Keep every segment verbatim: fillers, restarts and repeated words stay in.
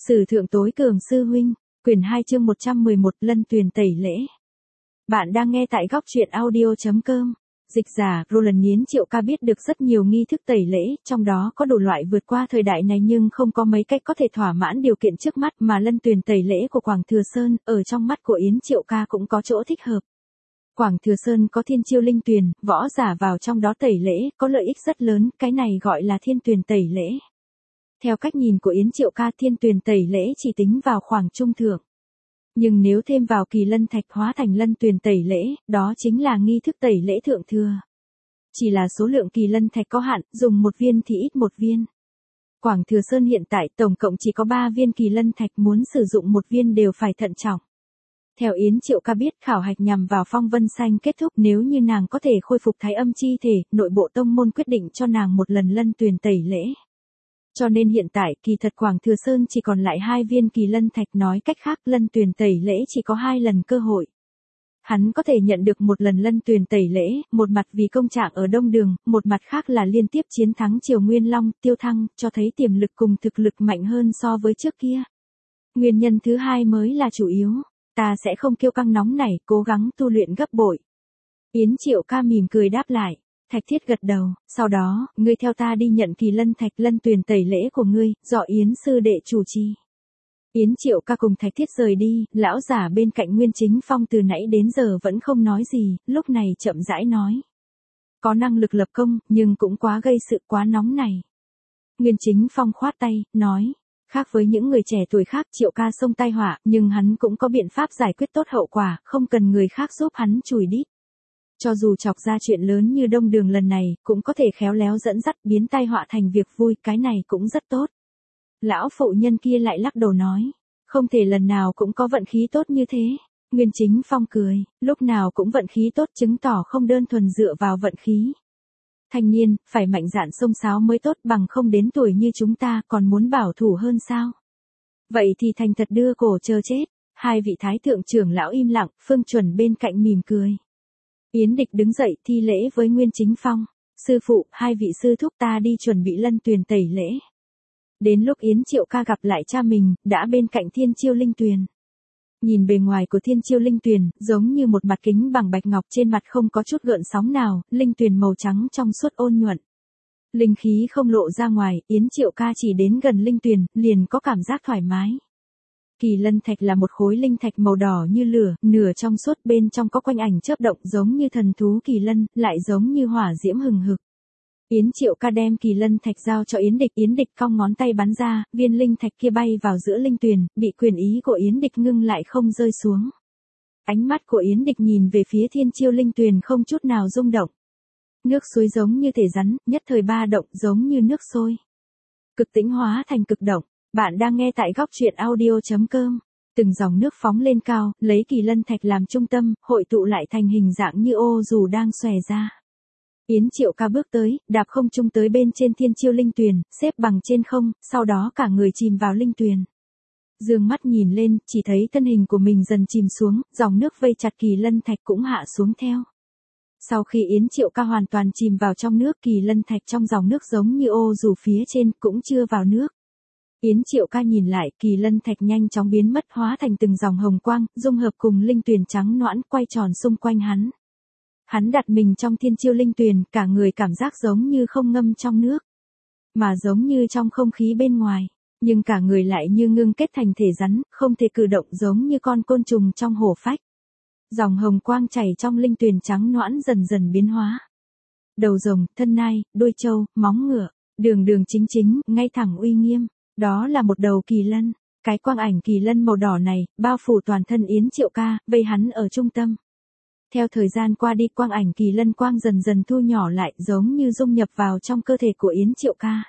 Sử thượng tối cường sư huynh, quyển hai chương một trăm mười một Lân Tuyền tẩy lễ. Bạn đang nghe tại góc truyện audio.com. Dịch giả, Roland Nhiến Triệu Ca biết được rất nhiều nghi thức tẩy lễ, trong đó có đủ loại vượt qua thời đại này nhưng không có mấy cách có thể thỏa mãn điều kiện trước mắt mà Lân Tuyền tẩy lễ của Quảng Thừa Sơn, ở trong mắt của Yến Triệu Ca cũng có chỗ thích hợp. Quảng Thừa Sơn có thiên chiêu linh tuyền, võ giả vào trong đó tẩy lễ, có lợi ích rất lớn, cái này gọi là thiên tuyền tẩy lễ. Theo cách nhìn của Yến Triệu Ca, thiên tuyền tẩy lễ chỉ tính vào khoảng trung thượng. Nhưng nếu thêm vào kỳ lân thạch hóa thành lân tuyền tẩy lễ, đó chính là nghi thức tẩy lễ thượng thừa. Chỉ là số lượng kỳ lân thạch có hạn, dùng một viên thì ít một viên. Quảng Thừa Sơn hiện tại tổng cộng chỉ có ba viên kỳ lân thạch, muốn sử dụng một viên đều phải thận trọng. Theo Yến Triệu Ca biết, khảo hạch nhằm vào Phong Vân Xanh kết thúc, nếu như nàng có thể khôi phục thái âm chi thể, nội bộ tông môn quyết định cho nàng một lần lân tuyền tẩy lễ. Cho nên hiện tại kỳ thật Quảng Thừa Sơn chỉ còn lại hai viên kỳ lân thạch, nói cách khác lân tuyền tẩy lễ chỉ có hai lần cơ hội. Hắn có thể nhận được một lần lân tuyền tẩy lễ, một mặt vì công trạng ở Đông Đường, một mặt khác là liên tiếp chiến thắng Triều Nguyên Long, Tiêu Thăng, cho thấy tiềm lực cùng thực lực mạnh hơn so với trước kia. Nguyên nhân thứ hai mới là chủ yếu, ta sẽ không kiêu căng nóng nảy, cố gắng tu luyện gấp bội. Yến Triệu Ca mỉm cười đáp lại. Thạch Thiết gật đầu, sau đó, ngươi theo ta đi nhận kỳ lân thạch lân tuyền tẩy lễ của ngươi, do Yến sư đệ chủ trì. Yến Triệu Ca cùng Thạch Thiết rời đi, lão giả bên cạnh Nguyên Chính Phong từ nãy đến giờ vẫn không nói gì, lúc này chậm rãi nói. Có năng lực lập công, nhưng cũng quá gây sự, quá nóng này. Nguyên Chính Phong khoát tay, nói. Khác với những người trẻ tuổi khác, Triệu Ca xông tai họa, nhưng hắn cũng có biện pháp giải quyết tốt hậu quả, không cần người khác giúp hắn chùi đít. Cho dù chọc ra chuyện lớn như Đông Đường lần này, cũng có thể khéo léo dẫn dắt biến tai họa thành việc vui, cái này cũng rất tốt. Lão phụ nhân kia lại lắc đầu nói, không thể lần nào cũng có vận khí tốt như thế. Nguyên Chính Phong cười, lúc nào cũng vận khí tốt chứng tỏ không đơn thuần dựa vào vận khí. Thanh niên, phải mạnh dạn xông xáo mới tốt, bằng không đến tuổi như chúng ta còn muốn bảo thủ hơn sao. Vậy thì thành thật đưa cổ chờ chết. Hai vị thái thượng trưởng lão im lặng, Phương Chuẩn bên cạnh mỉm cười. Yến Địch đứng dậy thi lễ với Nguyên Chính Phong. Sư phụ, hai vị sư thúc ta đi chuẩn bị lân tuyền tẩy lễ. Đến lúc Yến Triệu Ca gặp lại cha mình, đã bên cạnh thiên chiêu linh tuyền. Nhìn bề ngoài của thiên chiêu linh tuyền, giống như một mặt kính bằng bạch ngọc, trên mặt không có chút gợn sóng nào, linh tuyền màu trắng trong suốt ôn nhuận. Linh khí không lộ ra ngoài, Yến Triệu Ca chỉ đến gần linh tuyền, liền có cảm giác thoải mái. Kỳ lân thạch là một khối linh thạch màu đỏ như lửa, nửa trong suốt, bên trong có quanh ảnh chớp động giống như thần thú kỳ lân, lại giống như hỏa diễm hừng hực. Yến Triệu Ca đem kỳ lân thạch giao cho Yến Địch, Yến Địch cong ngón tay bắn ra, viên linh thạch kia bay vào giữa linh tuyền, bị quyền ý của Yến Địch ngưng lại không rơi xuống. Ánh mắt của Yến Địch nhìn về phía thiên chiêu linh tuyền không chút nào rung động. Nước suối giống như thể rắn, nhất thời ba động giống như nước sôi. Cực tĩnh hóa thành cực động. Bạn đang nghe tại góc truyện audio.com. Từng dòng nước phóng lên cao, lấy kỳ lân thạch làm trung tâm, hội tụ lại thành hình dạng như ô dù đang xòe ra. Yến Triệu Ca bước tới, đạp không trung tới bên trên thiên chiêu linh tuyền, xếp bằng trên không, sau đó cả người chìm vào linh tuyền. Dương mắt nhìn lên, chỉ thấy thân hình của mình dần chìm xuống, dòng nước vây chặt kỳ lân thạch cũng hạ xuống theo. Sau khi Yến Triệu Ca hoàn toàn chìm vào trong nước, kỳ lân thạch trong dòng nước giống như ô dù phía trên, cũng chưa vào nước. Yến Triệu Ca nhìn lại, kỳ lân thạch nhanh chóng biến mất, hóa thành từng dòng hồng quang, dung hợp cùng linh tuyền trắng nõn, quay tròn xung quanh hắn. Hắn đặt mình trong thiên chiêu linh tuyền, cả người cảm giác giống như không ngâm trong nước, mà giống như trong không khí bên ngoài, nhưng cả người lại như ngưng kết thành thể rắn, không thể cử động, giống như con côn trùng trong hổ phách. Dòng hồng quang chảy trong linh tuyền trắng nõn dần dần biến hóa. Đầu rồng, thân nai, đuôi trâu, móng ngựa, đường đường chính chính, ngay thẳng uy nghiêm. Đó là một đầu kỳ lân. Cái quang ảnh kỳ lân màu đỏ này, bao phủ toàn thân Yến Triệu Ca, vây hắn ở trung tâm. Theo thời gian qua đi, quang ảnh kỳ lân quang dần dần thu nhỏ lại, giống như dung nhập vào trong cơ thể của Yến Triệu Ca.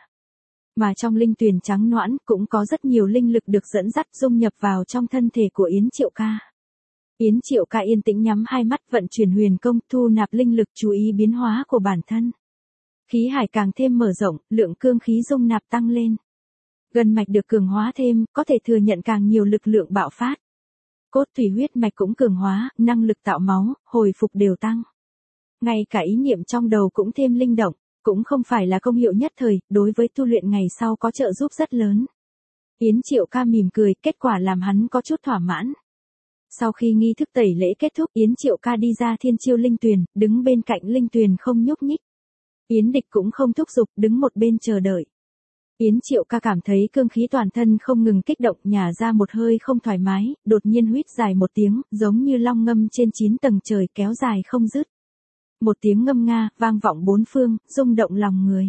Mà trong linh tuyền trắng nõn, cũng có rất nhiều linh lực được dẫn dắt dung nhập vào trong thân thể của Yến Triệu Ca. Yến Triệu Ca yên tĩnh nhắm hai mắt, vận chuyển huyền công, thu nạp linh lực, chú ý biến hóa của bản thân. Khí hải càng thêm mở rộng, lượng cương khí dung nạp tăng lên. Gân mạch được cường hóa thêm, có thể thừa nhận càng nhiều lực lượng bạo phát. Cốt thủy huyết mạch cũng cường hóa, năng lực tạo máu, hồi phục đều tăng. Ngay cả ý niệm trong đầu cũng thêm linh động, cũng không phải là công hiệu nhất thời, đối với tu luyện ngày sau có trợ giúp rất lớn. Yến Triệu Ca mỉm cười, kết quả làm hắn có chút thỏa mãn. Sau khi nghi thức tẩy lễ kết thúc, Yến Triệu Ca đi ra thiên chiêu linh tuyền, đứng bên cạnh linh tuyền không nhúc nhích. Yến Địch cũng không thúc giục, đứng một bên chờ đợi. Yến Triệu Ca cảm thấy cương khí toàn thân không ngừng kích động, nhả ra một hơi không thoải mái, đột nhiên huýt dài một tiếng, giống như long ngâm trên chín tầng trời kéo dài không dứt. Một tiếng ngâm nga, vang vọng bốn phương, rung động lòng người.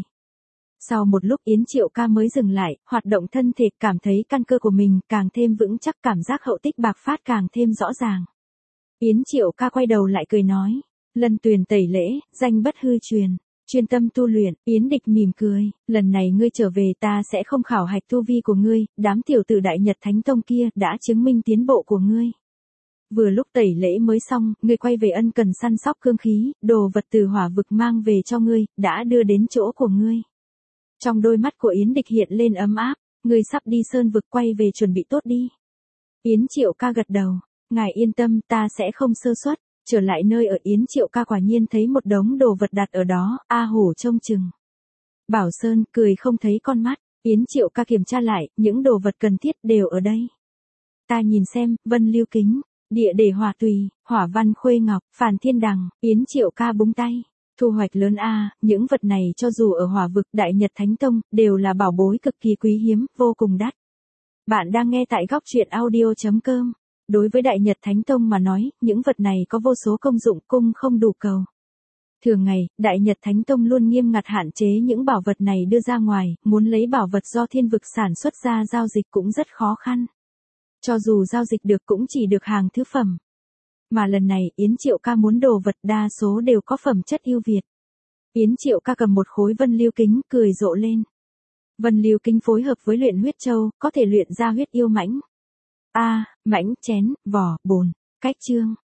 Sau một lúc Yến Triệu Ca mới dừng lại, hoạt động thân thể, cảm thấy căn cơ của mình càng thêm vững chắc, cảm giác hậu tích bạc phát càng thêm rõ ràng. Yến Triệu Ca quay đầu lại cười nói, Lân Tuyền tẩy lễ, danh bất hư truyền. Chuyên tâm tu luyện. Yến Địch mỉm cười, lần này ngươi trở về ta sẽ không khảo hạch tu vi của ngươi, đám tiểu tử Đại Nhật Thánh Tông kia đã chứng minh tiến bộ của ngươi. Vừa lúc tẩy lễ mới xong, ngươi quay về ân cần săn sóc cương khí, đồ vật từ hỏa vực mang về cho ngươi, đã đưa đến chỗ của ngươi. Trong đôi mắt của Yến Địch hiện lên ấm áp, ngươi sắp đi sơn vực, quay về chuẩn bị tốt đi. Yến Triệu Ca gật đầu, ngài yên tâm, ta sẽ không sơ suất. Trở lại nơi ở, Yến Triệu Ca quả nhiên thấy một đống đồ vật đặt ở đó, A Hổ trông chừng. Bảo Sơn cười không thấy con mắt, Yến Triệu Ca kiểm tra lại, những đồ vật cần thiết đều ở đây. Ta nhìn xem, vân lưu kính, địa để hỏa tùy, hỏa văn khuê ngọc, phàn thiên đằng, Yến Triệu Ca búng tay. Thu hoạch lớn a, những vật này cho dù ở hỏa vực Đại Nhật Thánh Tông, đều là bảo bối cực kỳ quý hiếm, vô cùng đắt. Bạn đang nghe tại góc truyện audio chấm com. Đối với Đại Nhật Thánh Tông mà nói, những vật này có vô số công dụng, cung không đủ cầu. Thường ngày, Đại Nhật Thánh Tông luôn nghiêm ngặt hạn chế những bảo vật này đưa ra ngoài, muốn lấy bảo vật do thiên vực sản xuất ra giao dịch cũng rất khó khăn. Cho dù giao dịch được cũng chỉ được hàng thứ phẩm. Mà lần này, Yến Triệu Ca muốn đồ vật đa số đều có phẩm chất ưu việt. Yến Triệu Ca cầm một khối vân lưu kính, cười rộ lên. Vân lưu kính phối hợp với luyện huyết châu, có thể luyện ra huyết yêu mãnh. A, mãnh, chén, vỏ, bồn, cách chương.